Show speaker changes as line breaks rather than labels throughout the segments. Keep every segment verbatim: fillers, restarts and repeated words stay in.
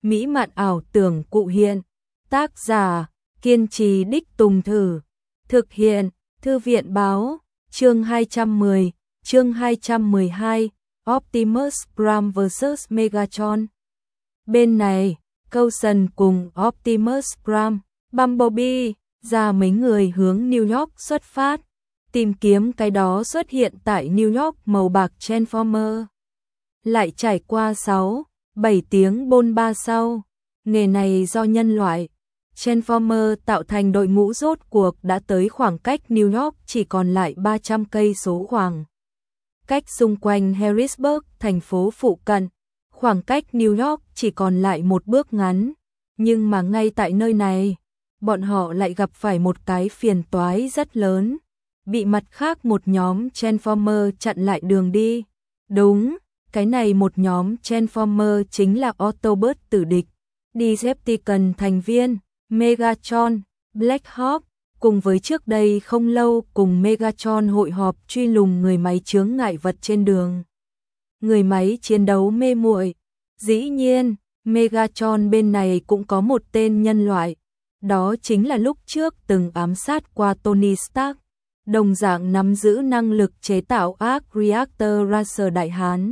mỹ mạn ảo tưởng cụ hiện. Tác giả, kiên trì đích tùng thử. Thực hiện, Thư viện báo, chương hai trăm mười, chương hai trăm mười hai, Optimus Prime versus Megatron. Bên này, Coulson cùng Optimus Prime, Bumblebee, ra mấy người hướng New York xuất phát, tìm kiếm cái đó xuất hiện tại New York màu bạc Transformer. Lại trải qua sáu, bảy tiếng bôn ba sau, nghề này do nhân loại Transformer tạo thành đội ngũ rốt cuộc đã tới khoảng cách New York chỉ còn lại ba trăm cây số khoảng. Cách xung quanh Harrisburg, thành phố phụ cận, khoảng cách New York chỉ còn lại một bước ngắn. Nhưng mà ngay tại nơi này, bọn họ lại gặp phải một cái phiền toái rất lớn. Bị mặt khác một nhóm Transformer chặn lại đường đi. Đúng, cái này một nhóm Transformer chính là Autobot tử địch, Decepticon thành viên, Megatron, Black Hawk, cùng với trước đây không lâu cùng Megatron hội họp truy lùng người máy chướng ngại vật trên đường. Người máy chiến đấu mê muội. Dĩ nhiên, Megatron bên này cũng có một tên nhân loại, đó chính là lúc trước từng ám sát qua Tony Stark, đồng dạng nắm giữ năng lực chế tạo Arc Reactor Racer Đại Hán.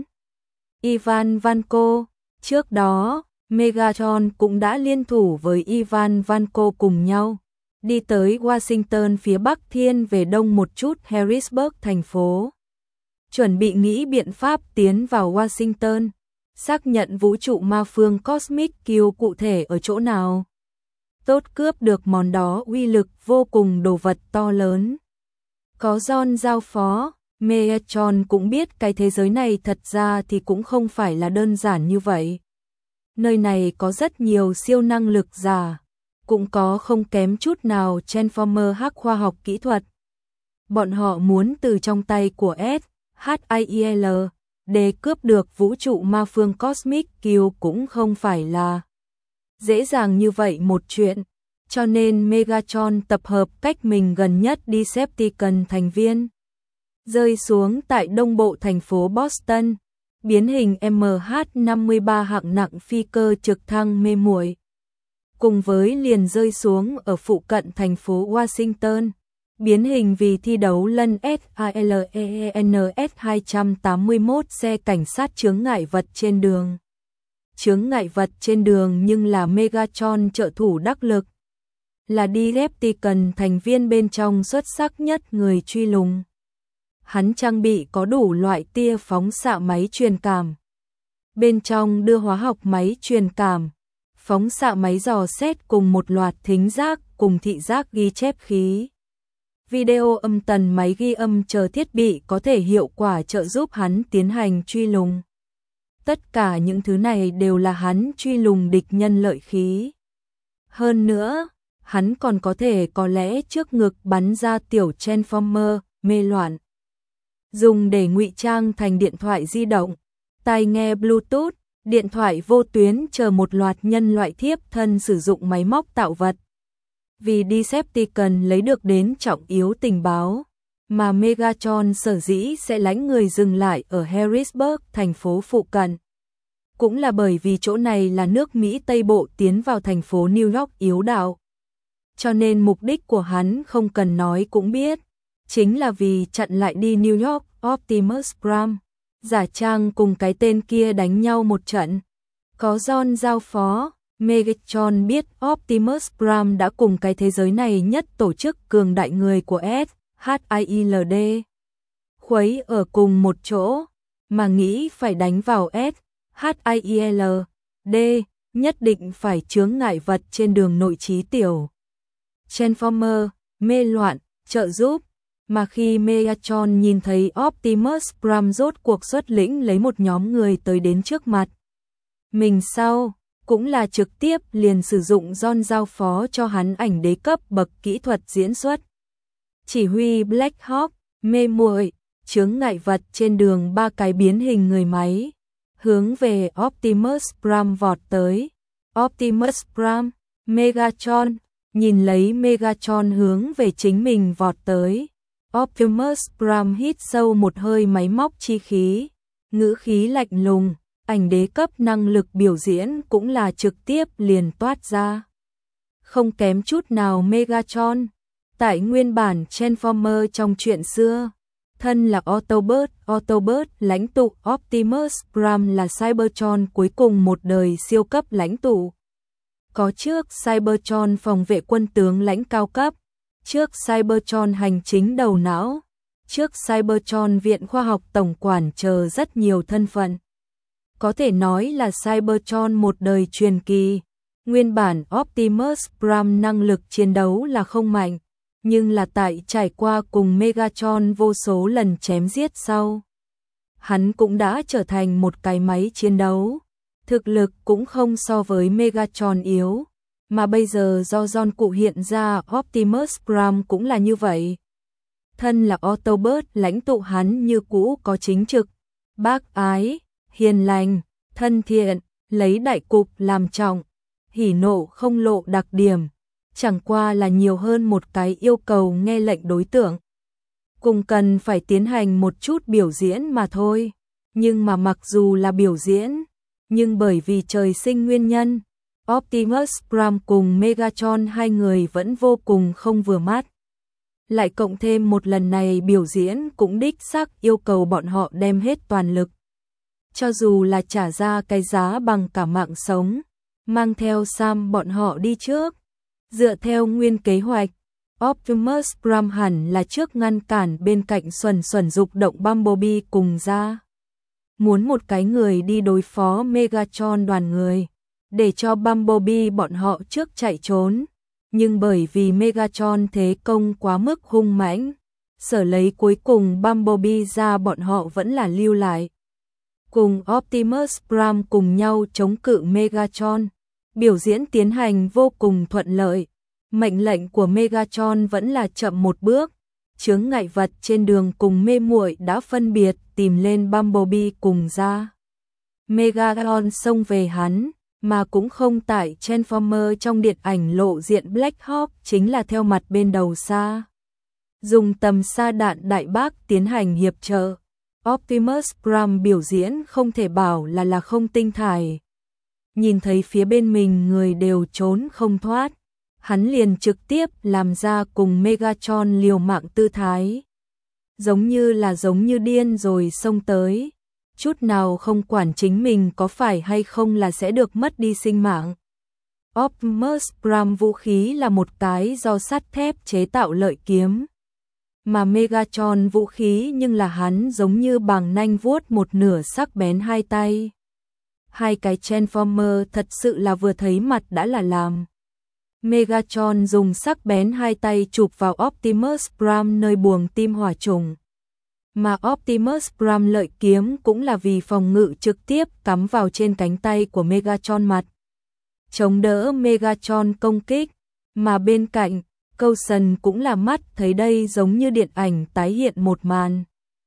Ivan Vanko, trước đó, Megatron cũng đã liên thủ với Ivan Vanko cùng nhau, đi tới Washington phía Bắc thiên về đông một chút Harrisburg thành phố. Chuẩn bị nghĩ biện pháp tiến vào Washington, xác nhận vũ trụ ma phương Cosmic Kill cụ thể ở chỗ nào. Tốt cướp được món đó uy lực vô cùng đồ vật to lớn. Có John giao phó, Megatron cũng biết cái thế giới này thật ra thì cũng không phải là đơn giản như vậy. Nơi này có rất nhiều siêu năng lực giả, cũng có không kém chút nào Transformer hack khoa học kỹ thuật. Bọn họ muốn từ trong tay của S H I E L để cướp được vũ trụ ma phương Cosmic Kill cũng không phải là dễ dàng như vậy một chuyện, cho nên Megatron tập hợp cách mình gần nhất Decepticon thành viên, rơi xuống tại đông bộ thành phố Boston, biến hình M H năm mươi ba hạng nặng phi cơ trực thăng mê muội, cùng với liền rơi xuống ở phụ cận thành phố Washington, biến hình vì thi đấu lân S A L E N S hai tám mốt xe cảnh sát chướng ngại vật trên đường. Chướng ngại vật trên đường nhưng là Megatron trợ thủ đắc lực, là Decepticon thành viên bên trong xuất sắc nhất người truy lùng. Hắn trang bị có đủ loại tia phóng xạ máy truyền cảm. Bên trong đưa hóa học máy truyền cảm, phóng xạ máy dò xét cùng một loạt thính giác cùng thị giác ghi chép khí. Video âm tần máy ghi âm chờ thiết bị có thể hiệu quả trợ giúp hắn tiến hành truy lùng. Tất cả những thứ này đều là hắn truy lùng địch nhân lợi khí. Hơn nữa, hắn còn có thể có lẽ trước ngực bắn ra tiểu Transformer, mê loạn. Dùng để ngụy trang thành điện thoại di động, tai nghe Bluetooth, điện thoại vô tuyến chờ một loạt nhân loại thiếp thân sử dụng máy móc tạo vật. Vì Decepticon lấy được đến trọng yếu tình báo, mà Megatron sở dĩ sẽ lãnh người dừng lại ở Harrisburg, thành phố phụ cận. Cũng là bởi vì chỗ này là nước Mỹ Tây Bộ tiến vào thành phố New York yếu đạo. Cho nên mục đích của hắn không cần nói cũng biết, chính là vì chặn lại đi New York Optimus Prime, giả trang cùng cái tên kia đánh nhau một trận. Có John giao phó, Megatron biết Optimus Prime đã cùng cái thế giới này nhất tổ chức cường đại người của S H I L D khuấy ở cùng một chỗ, mà nghĩ phải đánh vào S H I L D, nhất định phải chướng ngại vật trên đường nội trí tiểu Transformer, mê loạn, trợ giúp. Mà khi Megatron nhìn thấy Optimus Prime rốt cuộc xuất lĩnh lấy một nhóm người tới đến trước mặt mình sau, cũng là trực tiếp liền sử dụng John giao phó cho hắn ảnh đế cấp bậc kỹ thuật diễn xuất. Chỉ huy Black Hawk, mê muội, chướng ngại vật trên đường ba cái biến hình người máy, hướng về Optimus Prime vọt tới. Optimus Prime, Megatron, nhìn lấy Megatron hướng về chính mình vọt tới. Optimus Prime hít sâu một hơi máy móc chi khí, ngữ khí lạnh lùng, ảnh đế cấp năng lực biểu diễn cũng là trực tiếp liền toát ra. Không kém chút nào Megatron. Tại nguyên bản Transformer trong truyện xưa, thân là Autobot, Autobot lãnh tụ Optimus Prime là Cybertron cuối cùng một đời siêu cấp lãnh tụ. Có trước Cybertron phòng vệ quân tướng lãnh cao cấp, trước Cybertron hành chính đầu não, trước Cybertron viện khoa học tổng quản chờ rất nhiều thân phận. Có thể nói là Cybertron một đời truyền kỳ. Nguyên bản Optimus Prime năng lực chiến đấu là không mạnh, nhưng là tại trải qua cùng Megatron vô số lần chém giết sau, hắn cũng đã trở thành một cái máy chiến đấu. Thực lực cũng không so với Megatron yếu, mà bây giờ do John cụ hiện ra Optimus Prime cũng là như vậy. Thân là Autobot lãnh tụ hắn như cũ có chính trực, bác ái, hiền lành, thân thiện, lấy đại cục làm trọng, hỉ nộ không lộ đặc điểm, chẳng qua là nhiều hơn một cái yêu cầu nghe lệnh đối tượng. Cùng cần phải tiến hành một chút biểu diễn mà thôi, nhưng mà mặc dù là biểu diễn, nhưng bởi vì trời sinh nguyên nhân, Optimus Prime cùng Megatron hai người vẫn vô cùng không vừa mắt. Lại cộng thêm một lần này biểu diễn cũng đích xác yêu cầu bọn họ đem hết toàn lực. Cho dù là trả ra cái giá bằng cả mạng sống, mang theo Sam bọn họ đi trước. Dựa theo nguyên kế hoạch, Optimus Prime hẳn là trước ngăn cản bên cạnh Xuẩn Xuẩn dục động Bumblebee cùng ra. Muốn một cái người đi đối phó Megatron đoàn người, để cho Bumblebee bọn họ trước chạy trốn. Nhưng bởi vì Megatron thế công quá mức hung mãnh, sở lấy cuối cùng Bumblebee ra bọn họ vẫn là lưu lại. Cùng Optimus Prime cùng nhau chống cự Megatron, biểu diễn tiến hành vô cùng thuận lợi. Mệnh lệnh của Megatron vẫn là chậm một bước, chướng ngại vật trên đường cùng mê muội đã phân biệt tìm lên Bumblebee cùng ra. Megatron xông về hắn, mà cũng không tại Transformer trong điện ảnh lộ diện Black Hawk chính là theo mặt bên đầu xa. Dùng tầm xa đạn đại bác tiến hành hiệp trợ. Optimus Prime biểu diễn không thể bảo là là không tinh thải. Nhìn thấy phía bên mình người đều trốn không thoát, hắn liền trực tiếp làm ra cùng Megatron liều mạng tư thái. Giống như là giống như điên rồi xông tới, chút nào không quản chính mình có phải hay không là sẽ được mất đi sinh mạng. Optimus Prime vũ khí là một cái do sắt thép chế tạo lợi kiếm, mà Megatron vũ khí nhưng là hắn giống như bằng nanh vuốt một nửa sắc bén hai tay. Hai cái Transformer thật sự là vừa thấy mặt đã là làm. Megatron dùng sắc bén hai tay chụp vào Optimus Prime nơi buồng tim hỏa trùng. Mà Optimus Prime lợi kiếm cũng là vì phòng ngự trực tiếp cắm vào trên cánh tay của Megatron mặt, chống đỡ Megatron công kích, mà bên cạnh, Coulson cũng là mắt thấy đây giống như điện ảnh tái hiện một màn.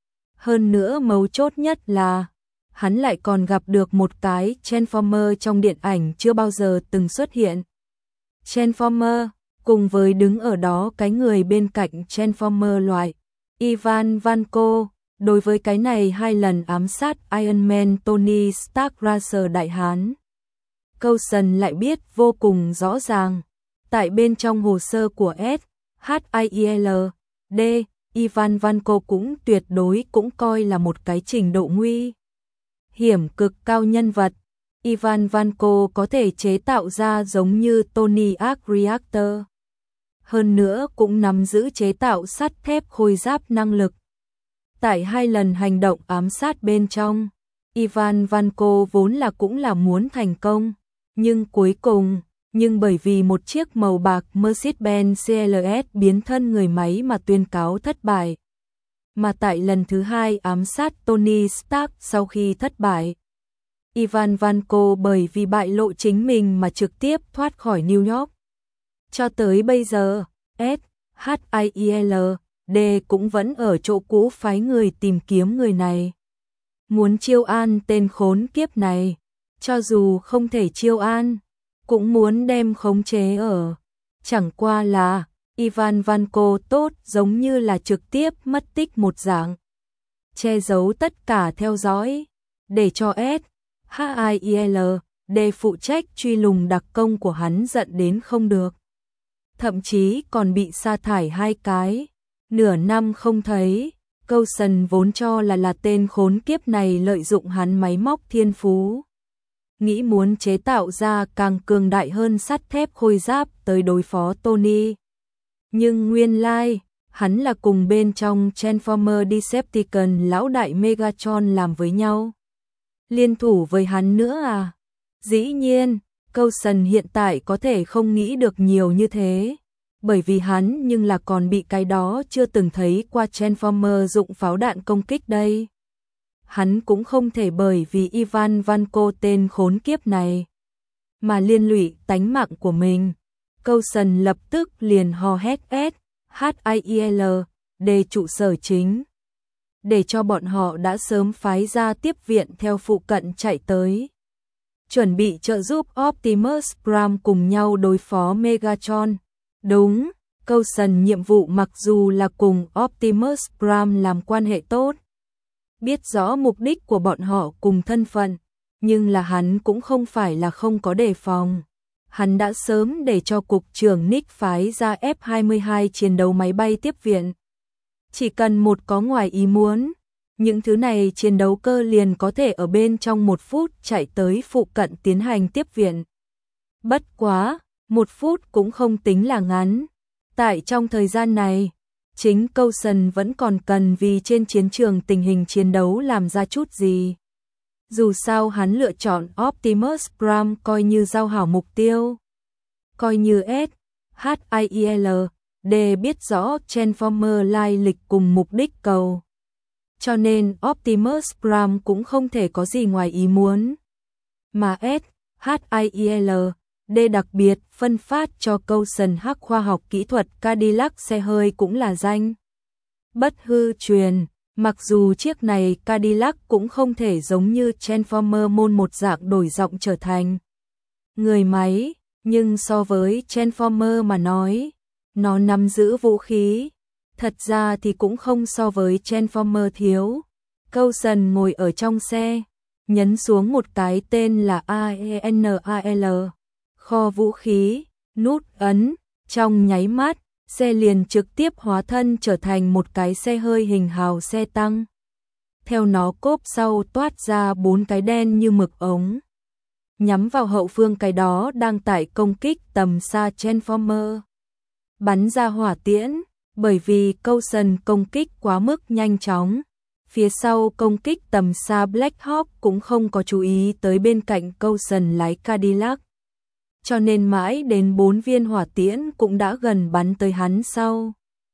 Hơn nữa mấu chốt nhất là, hắn lại còn gặp được một cái Transformer trong điện ảnh chưa bao giờ từng xuất hiện. Transformer, cùng với đứng ở đó cái người bên cạnh Transformer loại, Ivan Vanko, đối với cái này hai lần ám sát Iron Man Tony Stark Racer Đại Hán. Coulson lại biết vô cùng rõ ràng, tại bên trong hồ sơ của S H I E L D, Ivan Vanko cũng tuyệt đối cũng coi là một cái trình độ nguy hiểm cực cao nhân vật. Ivan Vanko có thể chế tạo ra giống như Tony Arc Reactor. Hơn nữa cũng nắm giữ chế tạo sắt thép khôi giáp năng lực. Tại hai lần hành động ám sát bên trong, Ivan Vanko vốn là cũng là muốn thành công, nhưng cuối cùng, nhưng bởi vì một chiếc màu bạc Mercedes-Benz C L S biến thân người máy mà tuyên cáo thất bại. Mà tại lần thứ hai ám sát Tony Stark sau khi thất bại, Ivan Vanko bởi vì bại lộ chính mình mà trực tiếp thoát khỏi New York. Cho tới bây giờ, S H I E L D cũng vẫn ở chỗ cũ phái người tìm kiếm người này. Muốn chiêu an tên khốn kiếp này, cho dù không thể chiêu an, cũng muốn đem khống chế ở. Chẳng qua là, Ivan Vanko tốt giống như là trực tiếp mất tích một dạng. Che giấu tất cả theo dõi, để cho S hát i e lờ để phụ trách truy lùng đặc công của hắn giận đến không được. Thậm chí còn bị sa thải hai cái, nửa năm không thấy. Coulson vốn cho là là tên khốn kiếp này lợi dụng hắn máy móc thiên phú, nghĩ muốn chế tạo ra càng cường đại hơn sắt thép khôi giáp tới đối phó Tony. Nhưng nguyên lai, hắn là cùng bên trong Transformer Decepticon lão đại Megatron làm với nhau. Liên thủ với hắn nữa à? Dĩ nhiên, Coulson hiện tại có thể không nghĩ được nhiều như thế, bởi vì hắn nhưng là còn bị cái đó chưa từng thấy qua Transformer dụng pháo đạn công kích đây. Hắn cũng không thể bởi vì Ivan Vanko tên khốn kiếp này mà liên lụy tánh mạng của mình. Coulson lập tức liền hò hét S hát i e lờ để trụ sở chính, để cho bọn họ đã sớm phái ra tiếp viện theo phụ cận chạy tới, chuẩn bị trợ giúp Optimus Prime cùng nhau đối phó Megatron. Đúng, Coulson nhiệm vụ mặc dù là cùng Optimus Prime làm quan hệ tốt, biết rõ mục đích của bọn họ cùng thân phận, nhưng là hắn cũng không phải là không có đề phòng. Hắn đã sớm để cho cục trưởng Nick phái ra F hai mươi hai chiến đấu máy bay tiếp viện. Chỉ cần một có ngoài ý muốn, những thứ này chiến đấu cơ liền có thể ở bên trong một phút chạy tới phụ cận tiến hành tiếp viện. Bất quá, một phút cũng không tính là ngắn. Tại trong thời gian này, chính Coulson vẫn còn cần vì trên chiến trường tình hình chiến đấu làm ra chút gì. Dù sao hắn lựa chọn Optimus Prime coi như giao hảo mục tiêu. Coi như S hát i e lờ để biết rõ Transformer lai lịch cùng mục đích cầu. Cho nên Optimus Prime cũng không thể có gì ngoài ý muốn. Mà S hát i e lờ để đặc biệt phân phát cho Coulson hắc khoa học kỹ thuật Cadillac xe hơi cũng là danh bất hư truyền. Mặc dù chiếc này Cadillac cũng không thể giống như Transformer môn một dạng đổi giọng trở thành người máy, nhưng so với Transformer mà nói, nó nắm giữ vũ khí, thật ra thì cũng không so với Transformer thiếu. Coulson ngồi ở trong xe, nhấn xuống một cái tên là a e en a lờ, kho vũ khí, nút ấn, trong nháy mắt, xe liền trực tiếp hóa thân trở thành một cái xe hơi hình hào xe tăng. Theo nó cốp sau toát ra bốn cái đen như mực ống, nhắm vào hậu phương cái đó đang tải công kích tầm xa Transformer. Bắn ra hỏa tiễn, bởi vì Coulson công kích quá mức nhanh chóng. Phía sau công kích tầm xa Black Hawk cũng không có chú ý tới bên cạnh Coulson lái Cadillac. Cho nên mãi đến bốn viên hỏa tiễn cũng đã gần bắn tới hắn sau.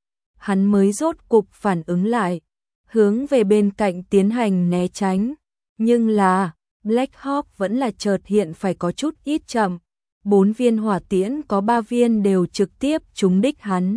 Hắn mới rốt cục phản ứng lại, hướng về bên cạnh tiến hành né tránh. Nhưng là, Black Hawk vẫn là chợt hiện phải có chút ít chậm. Bốn viên hỏa tiễn có ba viên đều trực tiếp trúng đích hắn,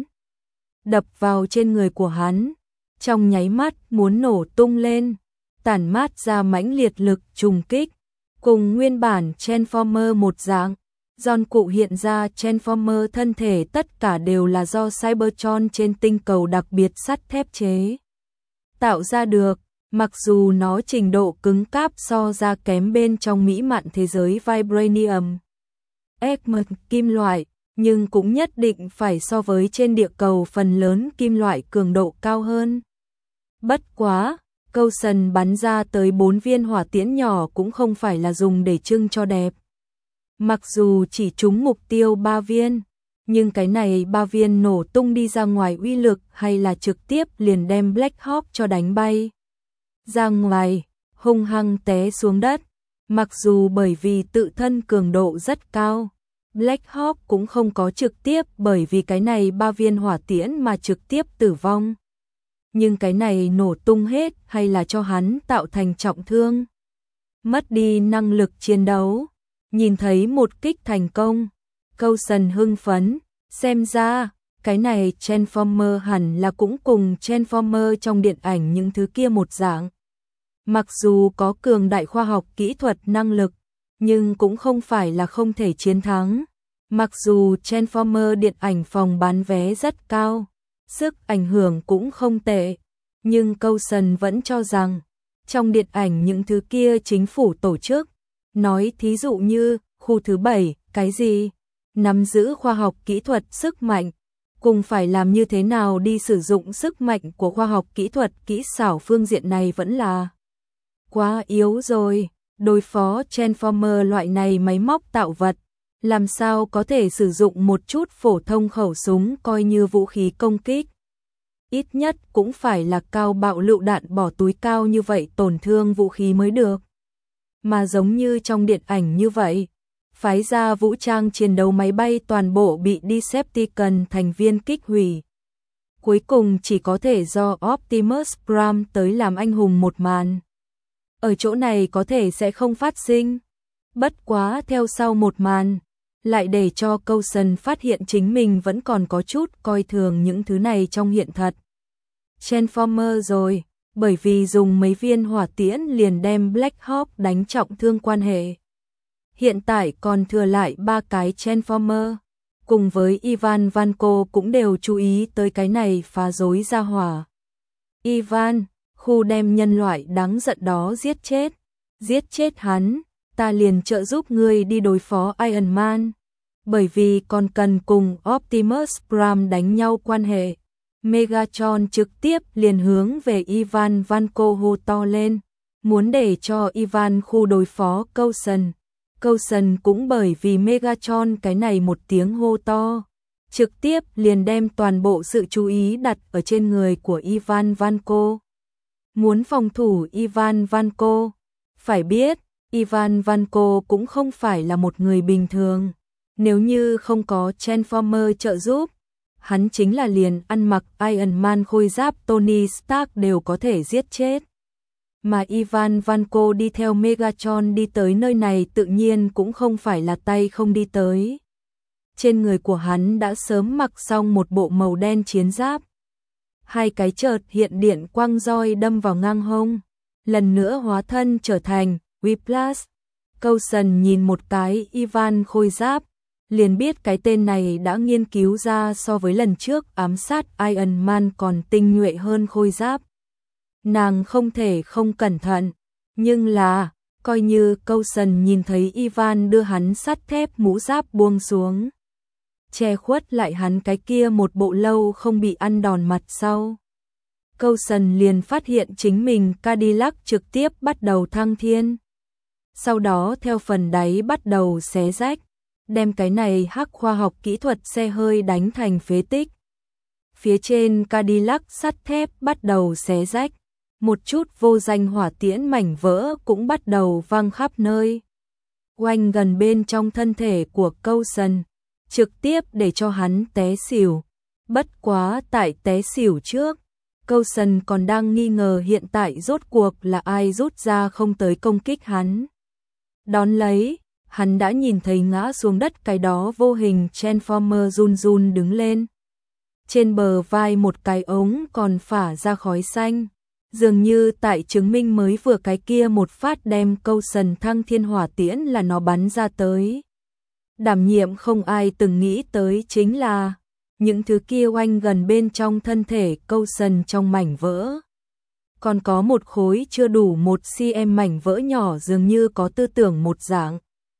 đập vào trên người của hắn, trong nháy mắt muốn nổ tung lên, tản mát ra mãnh liệt lực trùng kích. Cùng nguyên bản Transformer một dạng, Giòn cụ hiện ra Transformer thân thể tất cả đều là do Cybertron trên tinh cầu đặc biệt sắt thép chế tạo ra được, mặc dù nó trình độ cứng cáp so ra kém bên trong mỹ mạn thế giới Vibranium, Eggman kim loại, nhưng cũng nhất định phải so với trên địa cầu phần lớn kim loại cường độ cao hơn. Bất quá, Coulson bắn ra tới bốn viên hỏa tiễn nhỏ cũng không phải là dùng để trưng cho đẹp. Mặc dù chỉ trúng mục tiêu ba viên, nhưng cái này ba viên nổ tung đi ra ngoài uy lực hay là trực tiếp liền đem Black Hawk cho đánh bay ra ngoài, hung hăng té xuống đất. Mặc dù bởi vì tự thân cường độ rất cao, Black Hawk cũng không có trực tiếp bởi vì cái này ba viên hỏa tiễn mà trực tiếp tử vong. Nhưng cái này nổ tung hết hay là cho hắn tạo thành trọng thương, mất đi năng lực chiến đấu. Nhìn thấy một kích thành công, Coulson hưng phấn, xem ra, cái này Transformer hẳn là cũng cùng Transformer trong điện ảnh những thứ kia một dạng. Mặc dù có cường đại khoa học kỹ thuật năng lực, nhưng cũng không phải là không thể chiến thắng. Mặc dù Transformer điện ảnh phòng bán vé rất cao, sức ảnh hưởng cũng không tệ, nhưng Coulson vẫn cho rằng, trong điện ảnh những thứ kia chính phủ tổ chức, Nói thí dụ như, khu thứ bảy, cái gì? Nắm giữ khoa học kỹ thuật sức mạnh, cùng phải làm như thế nào đi sử dụng sức mạnh của khoa học kỹ thuật kỹ xảo phương diện này vẫn là quá yếu rồi. Đối phó Transformer loại này máy móc tạo vật, làm sao có thể sử dụng một chút phổ thông khẩu súng coi như vũ khí công kích. Ít nhất cũng phải là cao bạo lựu đạn bỏ túi cao như vậy tổn thương vũ khí mới được. Mà giống như trong điện ảnh như vậy, phái ra vũ trang chiến đấu máy bay toàn bộ bị Decepticon thành viên kích hủy. Cuối cùng chỉ có thể do Optimus Prime tới làm anh hùng một màn. Ở chỗ này có thể sẽ không phát sinh. Bất quá theo sau một màn, lại để cho Coulson phát hiện chính mình vẫn còn có chút coi thường những thứ này trong hiện thật. Transformer rồi, bởi vì dùng mấy viên hỏa tiễn liền đem Black Hawk đánh trọng thương quan hệ. Hiện tại còn thừa lại ba cái Transformer, cùng với Ivan Vanko cũng đều chú ý tới cái này phá rối ra hỏa. Ivan, khu đem nhân loại đáng giận đó giết chết, giết chết hắn, ta liền trợ giúp ngươi đi đối phó Iron Man. Bởi vì còn cần cùng Optimus Prime đánh nhau quan hệ, Megatron trực tiếp liền hướng về Ivan Vanko hô to lên, muốn để cho Ivan khu đối phó Coulson. Coulson cũng bởi vì Megatron cái này một tiếng hô to, trực tiếp liền đem toàn bộ sự chú ý đặt ở trên người của Ivan Vanko. Muốn phòng thủ Ivan Vanko, phải biết, Ivan Vanko cũng không phải là một người bình thường. Nếu như không có Transformer trợ giúp, hắn chính là liền ăn mặc Iron Man khôi giáp Tony Stark đều có thể giết chết. Mà Ivan Vanko đi theo Megatron đi tới nơi này tự nhiên cũng không phải là tay không đi tới. Trên người của hắn đã sớm mặc xong một bộ màu đen chiến giáp. Hai cái chợt hiện điện quang roi đâm vào ngang hông, lần nữa hóa thân trở thành Whiplash. Coulson nhìn một cái Ivan khôi giáp, liền biết cái tên này đã nghiên cứu ra so với lần trước ám sát Iron Man còn tinh nhuệ hơn khôi giáp. Nàng không thể không cẩn thận, nhưng là, coi như Coulson nhìn thấy Ivan đưa hắn sắt thép mũ giáp buông xuống, che khuất lại hắn cái kia một bộ lâu không bị ăn đòn mặt sau. Coulson liền phát hiện chính mình Cadillac trực tiếp bắt đầu thăng thiên. Sau đó theo phần đáy bắt đầu xé rách, đem cái này hắc khoa học kỹ thuật xe hơi đánh thành phế tích. Phía trên Cadillac sắt thép bắt đầu xé rách, một chút vô danh hỏa tiễn mảnh vỡ cũng bắt đầu văng khắp nơi. Oanh gần bên trong thân thể của Coulson, trực tiếp để cho hắn té xỉu. Bất quá tại té xỉu trước, Coulson còn đang nghi ngờ hiện tại rốt cuộc là ai rút ra không tới công kích hắn. Đón lấy, hắn đã nhìn thấy ngã xuống đất cái đó vô hình Transformer run run đứng lên. Trên bờ vai một cái ống còn phả ra khói xanh, dường như tại chứng minh mới vừa cái kia một phát đem Coulson thăng thiên hỏa tiễn là nó bắn ra tới. Đảm nhiệm không ai từng nghĩ tới chính là những thứ kia oanh gần bên trong thân thể Coulson trong mảnh vỡ. Còn có một khối chưa đủ một xăng-ti-mét mảnh vỡ nhỏ dường như có tư tưởng một dạng.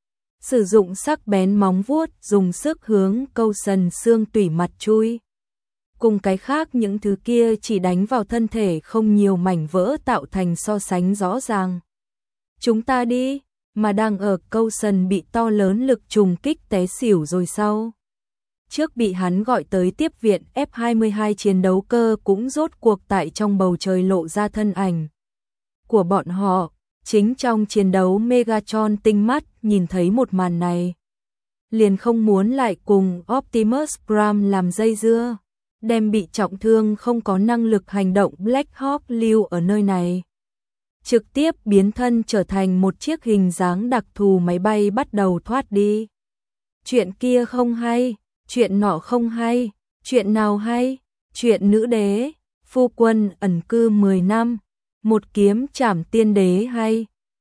Sử dụng sắc bén móng vuốt dùng sức hướng Coulson xương tủy mặt chui. Cùng cái khác những thứ kia chỉ đánh vào thân thể không nhiều mảnh vỡ tạo thành so sánh rõ ràng. Chúng ta đi, mà đang ở Coulson bị to lớn lực trùng kích té xỉu rồi sau. Trước bị hắn gọi tới tiếp viện F hai mươi hai chiến đấu cơ cũng rốt cuộc tại trong bầu trời lộ ra thân ảnh của bọn họ. Chính trong chiến đấu Megatron tinh mắt nhìn thấy một màn này, liền không muốn lại cùng Optimus Prime làm dây dưa, đem bị trọng thương không có năng lực hành động Black Hawk lưu ở nơi này. Trực tiếp biến thân trở thành một chiếc hình dáng đặc thù máy bay bắt đầu thoát đi. Chuyện kia không hay, chuyện nọ không hay, chuyện nào hay, chuyện nữ đế, phu quân ẩn cư mười năm, một kiếm trảm tiên đế hay.